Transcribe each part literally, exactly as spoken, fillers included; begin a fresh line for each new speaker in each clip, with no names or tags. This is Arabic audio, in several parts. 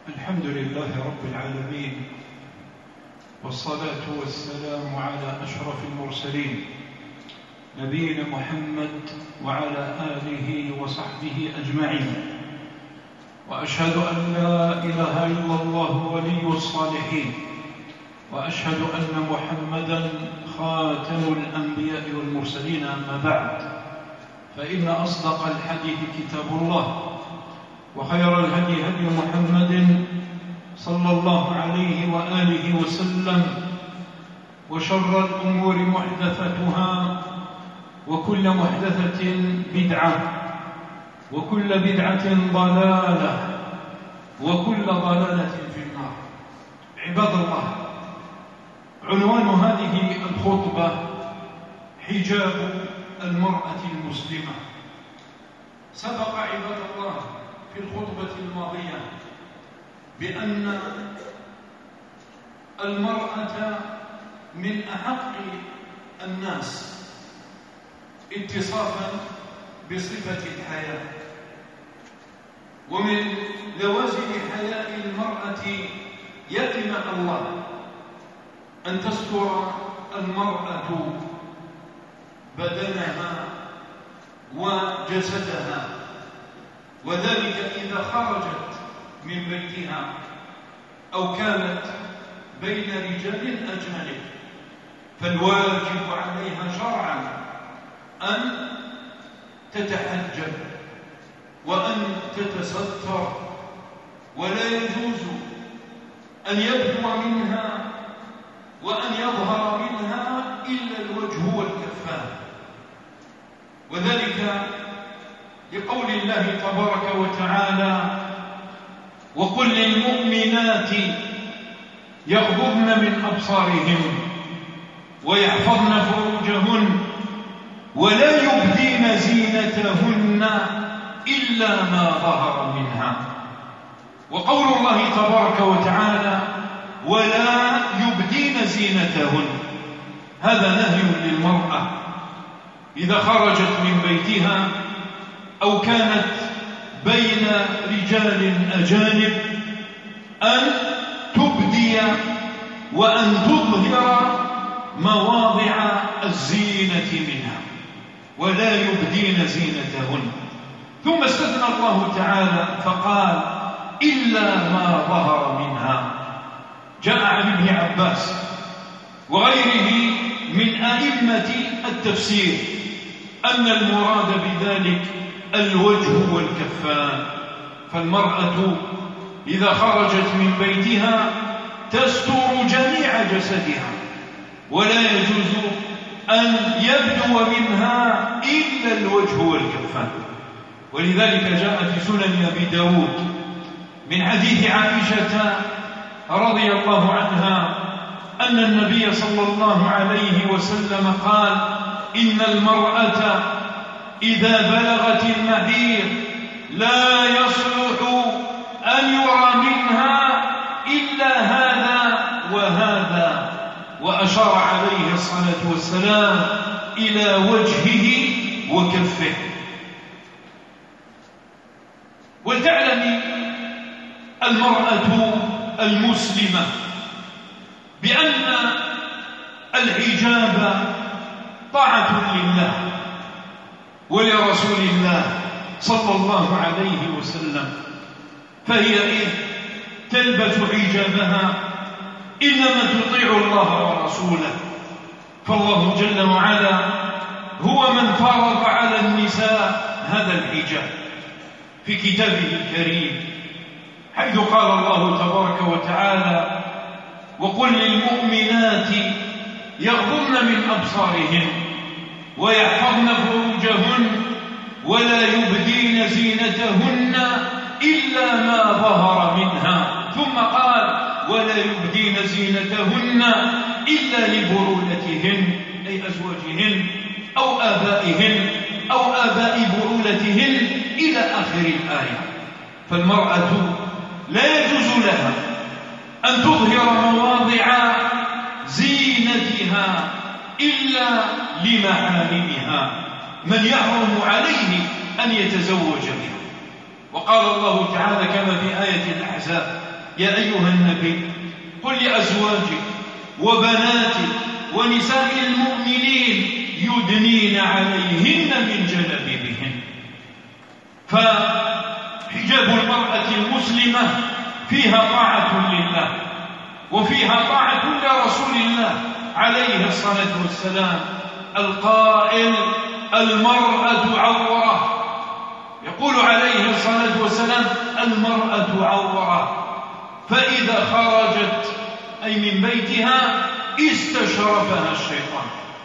الحمد لله رب العالمين، والصلاة والسلام على أشرف المرسلين نبينا محمد وعلى آله وصحبه أجمعين. وأشهد أن لا إله إلا الله ولي الصالحين، وأشهد أن محمدا خاتم الأنبياء والمرسلين. أما بعد، فإن أصدق الحديث كتاب الله، وخير الهدي هدي محمد صلى الله عليه وآله وسلم، وشر الأمور محدثاتها، وكل محدثة بدعة، وكل بدعة ضلالة، وكل ضلالة في النار. عباد الله، عنوان هذه الخطبة حجاب المرأة المسلمة. سبق عباد الله في الخطبة الماضية بأن المرأة من أحق الناس اتصافا بصفة الحياة، ومن لوازم حياء المرأة يتم الله أن تستر المرأة بدنها وجسدها، وذلك إذا خرجت من بيتها أو كانت بين رجال أجانب، فالواجب عليها شرعا أن تتحجب وأن تتستر، ولا يجوز أن يبدو منها وأن يظهر منها إلا الوجه والكفان، وذلك لقول الله تبارك وتعالى: وقل للمؤمنات يغضضن من أبصارهن ويحفظن فروجهن ولا يبدين زينتهن إلا ما ظهر منها. وقول الله تبارك وتعالى: ولا يبدين زينتهن، هذا نهي للمرأة إذا خرجت من بيتها أو كانت بين رجال أجانب أن تبدي وأن تظهر مواضع الزينة منها، ولا يبدين زينتهن. ثم استثنى الله تعالى فقال: إلا ما ظهر منها. جاء عن ابن عباس وغيره من أئمة التفسير أن المراد بذلك الوجه والكفان، فالمرأة إذا خرجت من بيتها تستر جميع جسدها، ولا يجوز أن يبدو منها إلا الوجه والكفان. ولذلك جاء في سنن أبي داود من حديث عائشة رضي الله عنها أن النبي صلى الله عليه وسلم قال: إن المرأة إذا بلغت المحيض لا يصلح أن يرى منها إلا هذا وهذا، وأشار عليه الصلاة والسلام إلى وجهه وكفه. ولتعلم المرأة المسلمة بأن الحجاب طاعة لله ولرسول الله صلى الله عليه وسلم، فهي إيه تلبس حجابها إنما تطيع الله ورسوله، فالله جل وعلا هو من فرض على النساء هذا الحجاب في كتابه الكريم، حيث قال الله تبارك وتعالى: وقل للمؤمنات يغضضن من أبصارهن ويحفظن فروجهن ولا يبدين زينتهن إلا ما ظهر منها. ثم قال: ولا يبدين زينتهن إلا لبعولتهن، أي أزواجهن أو آبائهن أو آباء بعولتهن إلى آخر الآية. فالمرأة لا يجوز لها أن تظهر مواضع زينتها إلا لمحارمها، من يحرم عليه أن يتزوج بها. وقال الله تعالى كما في آية الأحزاب: يا أيها النبي قل لأزواجك وبناتك ونساء المؤمنين يدنين عليهن من جلابيبهن. فحجاب المرأة المسلمة فيها طاعة لله وفيها طاعة لرسول الله عليه الصلاة والسلام القائل المرأة عورة. يقول عليه الصلاة والسلام المرأة عورة، فإذا خرجت أي من بيتها استشرفها الشيطان.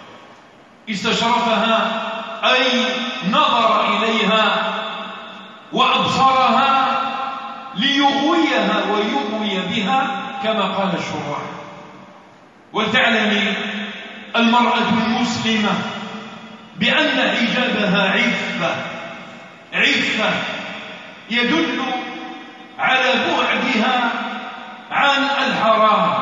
استشرفها أي نظر إليها وأبصرها ليغويها ويغوي بها كما قال الشراح. ولتعلمي المرأة المسلمة بأن حجابها عفة عفة يدل على بعدها عن الحرام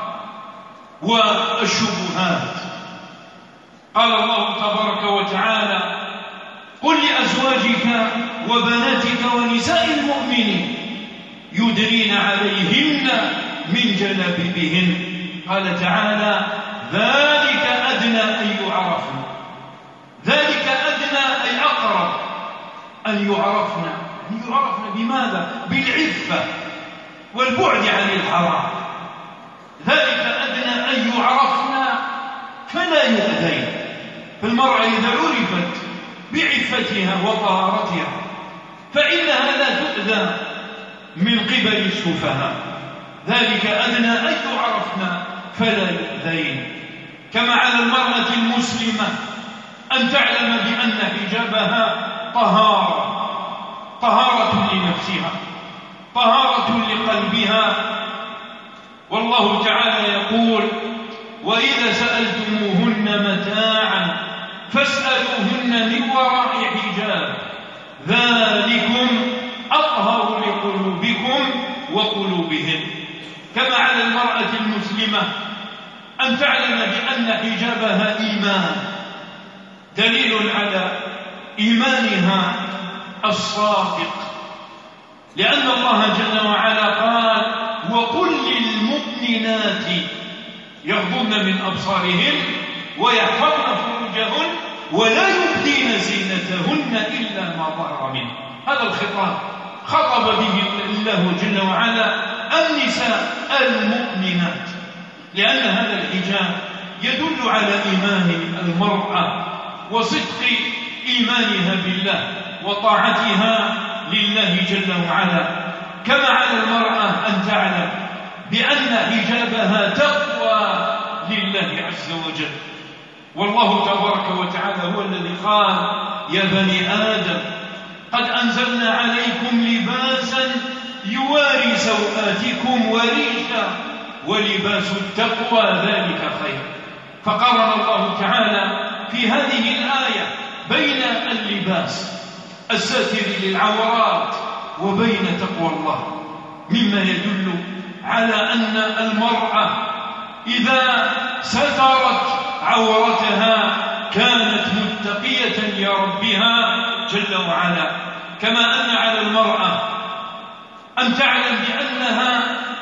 والشبهات. قال الله تبارك وتعالى قل لأزواجك وبناتك ونساء المؤمنين يدنين عليهن من جلابيبهن. قال تعالى ذلك أدنى أن يعرفن. ذلك أدنى أي أقرب أن يعرفن. أن يعرفن بماذا؟ بالعفة والبعد عن الحرام. ذلك أدنى أن يعرفن فلا يؤذين. فالمرأة إذا عرفت بعفتها وطهارتها فإنها لا تؤذى من قبل السفهاء. ذلك أدنى أن يعرفن فلا يؤذين. كما على المرأة المسلمة أن تعلم بأن حجابها طهارة طهارة لنفسها طهارة لقلبها. والله تعالى يقول وإذا سألتموهن متاعا فاسألوهن من وراء حجاب ذلكم أطهر لقلوبكم وقلوبهن. كما على المرأة المسلمة أن تعلم بأن حجابها إيمان دليل على إيمانها الصادق، لأن الله جل وعلا قال وقل للمؤمنات يغضضن من أبصارهن ويحفظن فروجهن ولا يبدين زينتهن إلا ما ظهر منه. هذا الخطاب خطب به الله جل وعلا النساء المؤمنات، لأن هذا الحجاب يدل على إيمان المرأة وصدق إيمانها بالله وطاعتها لله جل وعلا. كما على المرأة أن تعلم بأن حجابها تقوى لله عز وجل. والله تبارك وتعالى هو الذي قال يا بني آدم قد أنزلنا عليكم لباسا يواري سوآتكم وريشا ولباس التقوى ذلك خير. فقرن الله تعالى في هذه الآية بين اللباس الساتر للعورات وبين تقوى الله، مما يدل على أن المرأة إذا سترت عورتها كانت متقية لربها جل وعلا. كما أن على المرأة أن تعلم بأنها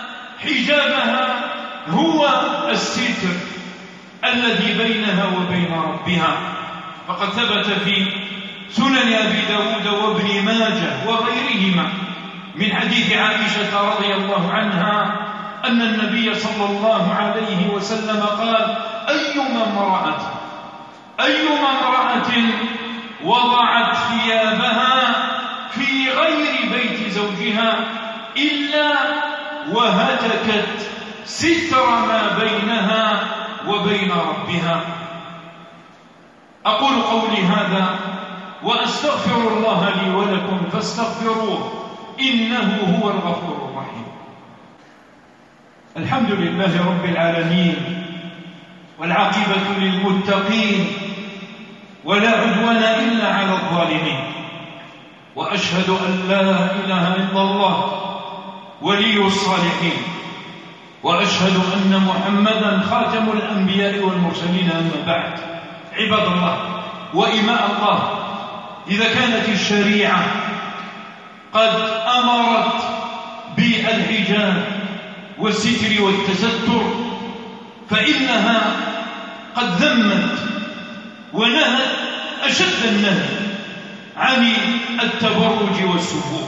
حجابها هو الستر الذي بينها وبين ربها. فقد ثبت في سنن أبي داود وابن ماجه وغيرهما من حديث عائشة رضي الله عنها أن النبي صلى الله عليه وسلم قال أيما امرأة أيما امرأة وضعت ثيابها في غير بيت زوجها إلا وهتكت ستر ما بينها وبين ربها. أقول قولي هذا وأستغفر الله لي ولكم فاستغفروه إنه هو الغفور الرحيم. الحمد لله رب العالمين والعاقبة للمتقين ولا عدوان إلا على الظالمين، وأشهد أن لا إله إلا الله ولي الصالحين، وأشهد أن محمدا خاتم الأنبياء والمرسلين. أما بعد، عباد الله وإماء الله، إذا كانت الشريعة قد أمرت بالحجاب والستر والتستر، فإنها قد ذمت ونهت أشد النهي عن التبرج والسفور.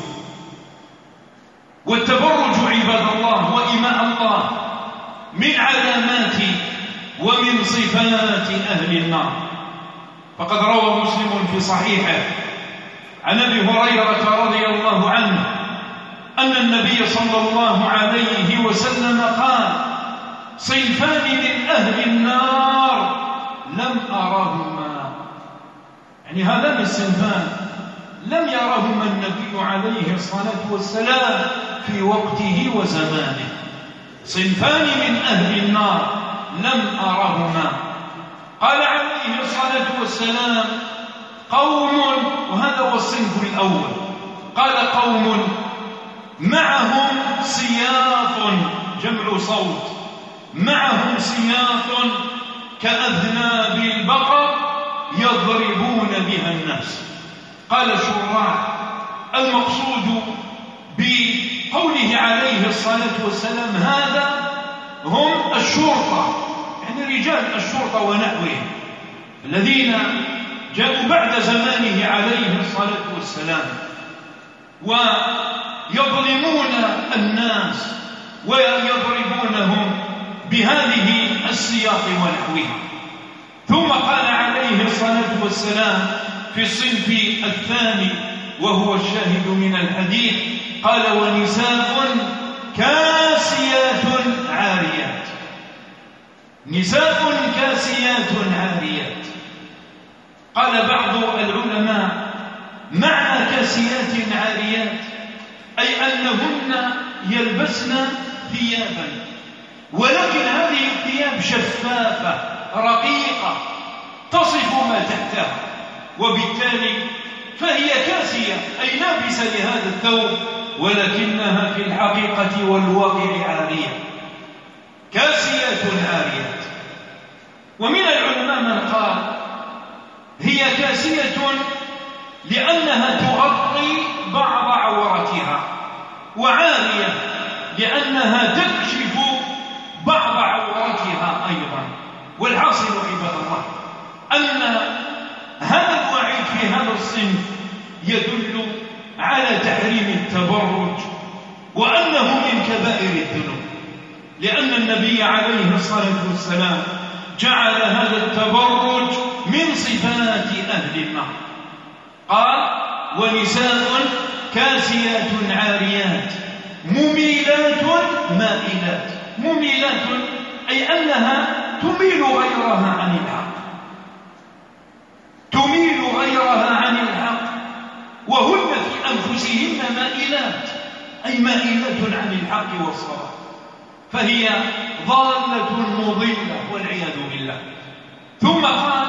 والتبرج عباد الله وإماء الله من علامات ومن صفات أهل النار. فقد روى مسلم في صحيحه عن أبي هريرة رضي الله عنه أن النبي صلى الله عليه وسلم قال: صنفان من أهل النار لم أرهما، يعني هذان الصنفان لم يرهما النبي عليه الصلاة والسلام في وقته وزمانه. صنفان من أهل النار لم أرهما. قال عليه الصلاة والسلام: قوم، وهذا هو الصنف الأول، قال: قوم معهم سياط، جمع صوت، معهم سياط كأذناب البقر يضربون بها الناس. قال الشراح: المقصود بقوله عليه الصلاة والسلام هذا هم الشرطة، يعني رجال الشرطة ونحوهم الذين جاءوا بعد زمانه عليه الصلاة والسلام ويظلمون الناس ويضربونهم بهذه السياط ونحوها. ثم قال عليه الصلاة والسلام في الصنف الثاني وهو الشاهد من الحديث، قال: ونساء كاسيات عاريات. نساء كاسيات عاريات. قال بعض العلماء: معنى كاسيات عاريات أي أنهن يلبسن ثيابا، ولكن هذه الثياب شفافة رقيقة تصف ما تحتها، وبالتالي فهي كاسية أي لابسة لهذا الثوب، ولكنها في الحقيقة والواقع عارية. كاسيات عاريات. ومن العلماء من قال: هي كاسية لأنها تغطي بعض عورتها، وعارية لأنها تكشف بعض عورتها أيضا. والحاصل عباد الله أن هذا الوعيد في هذا الصنف يدل على تحريم التبرج، وأنه من كبائر الذنوب، لأن النبي عليه الصلاة والسلام جعل هذا التبرج من صفات أهل النار. قال: ونساء كاسيات عاريات مميلات مائلات. مميلات أي أنها تميل غيرها عن الحق، تميل غيرها عن الحق، وهن في أنفسهن مائلات أي مائلات عن الحق والصواب، فهي ضالة مضلة والعياذ بالله. ثم قال: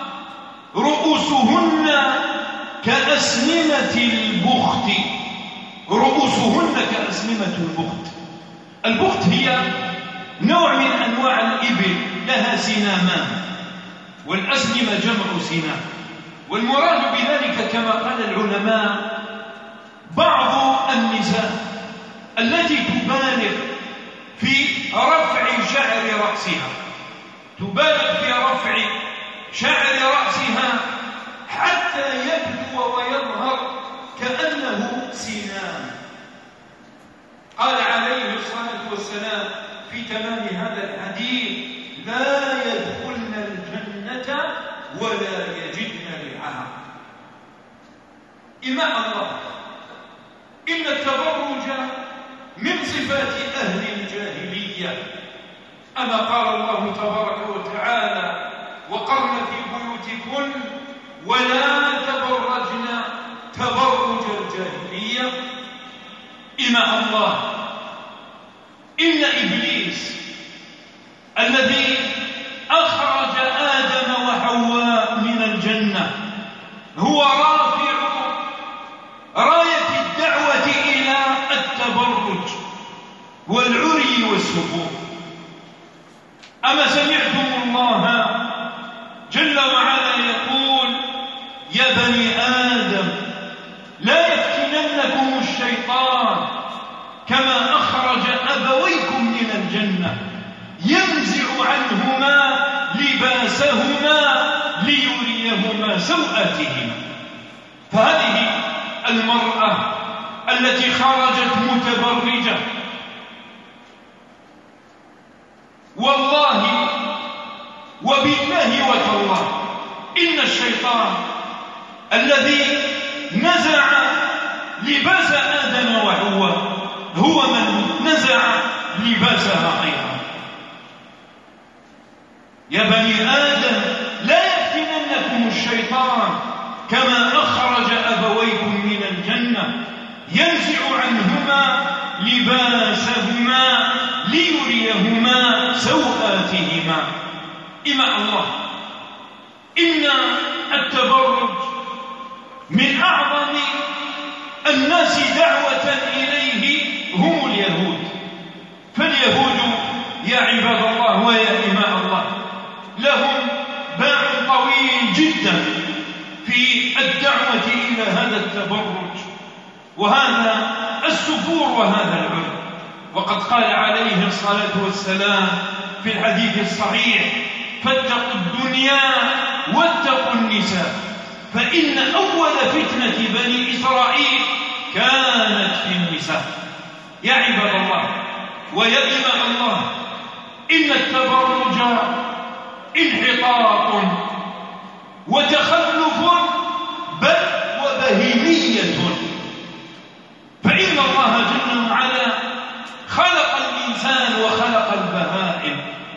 رؤوسهن كأسنمة البخت. رؤوسهن كأسنمة البخت. البخت هي نوع من أنواع الإبل لها سنامان، والأسنمة جمع سنام. والمراد بذلك كما قال العلماء بعض النساء التي تبالغ في رفع شعر رأسها، تبالغ في رفع شعر رأسها حتى يبدو ويظهر كأنه سنام. قال عليه الصلاة والسلام في تمام هذا الحديث: لا يدخلن الجنة ولا يجدن ريحها. إماء الله، إن التبرج من صفات أهل الجاهلية، أما قال الله تبارك وتعالى: وقرن في بيوتكن ولا تبرجن تبرج الجاهلية. إماء الله، إن إبليس الذي أخرج آدم وحواء من الجنة هو رافع راية الدعوة إلى التبرج والعري والسفور. أما سمعتم الله جل وعلا يقول: يا بني آدم لا يفتننكم الشيطان كما أخرج أبويكم من سوآتهما. فهذه المرأة التي خرجت متبرجة والله وبالله وتالله إن الشيطان الذي نزع لباس آدم وحواء هو من نزع لباسها أيضا. يا بني آدم لا يفتننكم الشيطان كما أخرج أبويكم من الجنة ينزع عنهما لباسهما ليريهما سوآتهما. إماء الله، إن التبرج من أعظم الناس دعوة إليه هم اليهود. فاليهود يا عباد الله ويا إماء الله لهم باع طويل جدا في الدعوة إلى هذا التبرج وهذا السفور وهذا العري. وقد قال عليه الصلاة والسلام في الحديث الصحيح: فاتقوا الدنيا واتقوا النساء فإن أول فتنة بني إسرائيل كانت في النساء. يا عباد الله ويا إماء الله، إن التبرج انحطاط وتخلف بل وبهيمية. فإن الله جل وعلا خلق الإنسان وخلق البهائم،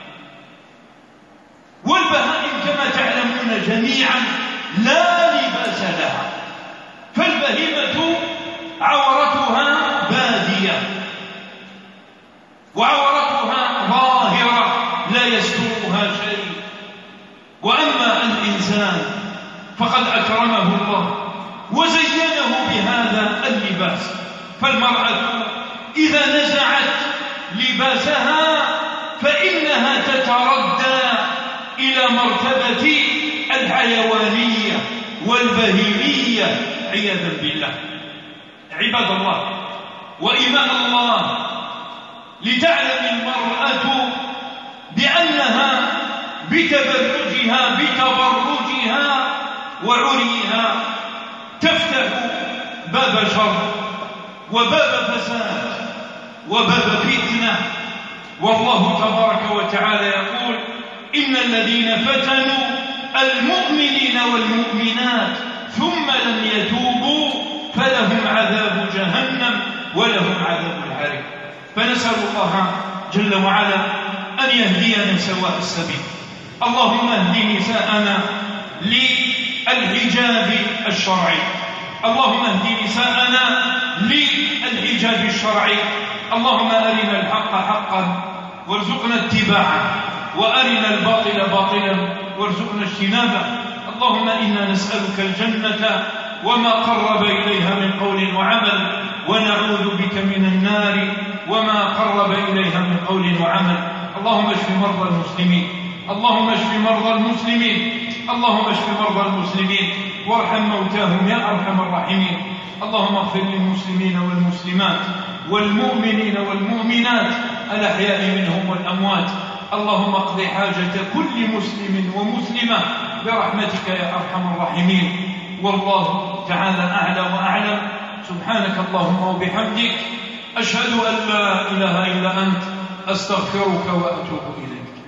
والبهائم كما تعلمون جميعا لا لباس لها، فالبهيمة عورتها بادية وعورتها ظاهرة لا يسترها شيء. وأما الإنسان فقد أكرمه الله وزينه بهذا اللباس. فالمرأة إذا نزعت لباسها فإنها تتردى إلى مرتبة الحيوانية والبهيمية عياذا بالله. عباد الله وإماء الله، لتعلم المرأة بأنها بتبرجها بتبرجها وعريها تفتح باب شر وباب فساد وباب فتنة. والله تبارك وتعالى يقول: إن الذين فتنوا المؤمنين والمؤمنات ثم لم يتوبوا فلهم عذاب جهنم ولهم عذاب الحريق. فنسأل الله جل وعلا أن يهدينا سواء السبيل. اللهم اهد نساءنا للحجاب الشرعي، اللهم اهد نساءنا للحجاب الشرعي. اللهم أرنا الحق حقا وارزقنا اتباعه، وأرنا الباطل باطلا وارزقنا اجتنابه. اللهم إنا نسألك الجنة وما قرب إليها من قول وعمل، ونعوذ بك من النار وما قرب إليها من قول وعمل. اللهم اشف مرضى المسلمين، اللهم اشف مرضى المسلمين، اللهم اشف مرضى المسلمين وارحم موتاهم يا أرحم الراحمين. اللهم اغفر للمسلمين والمسلمات والمؤمنين والمؤمنات الأحياء منهم والأموات. اللهم اقض حاجة كل مسلم ومسلمة برحمتك يا أرحم الراحمين. والله تعالى أعلى وأعلم. سبحانك اللهم وبحمدك، أشهد أن لا إله إلا أنت، أستغفرك وأتوب إليك.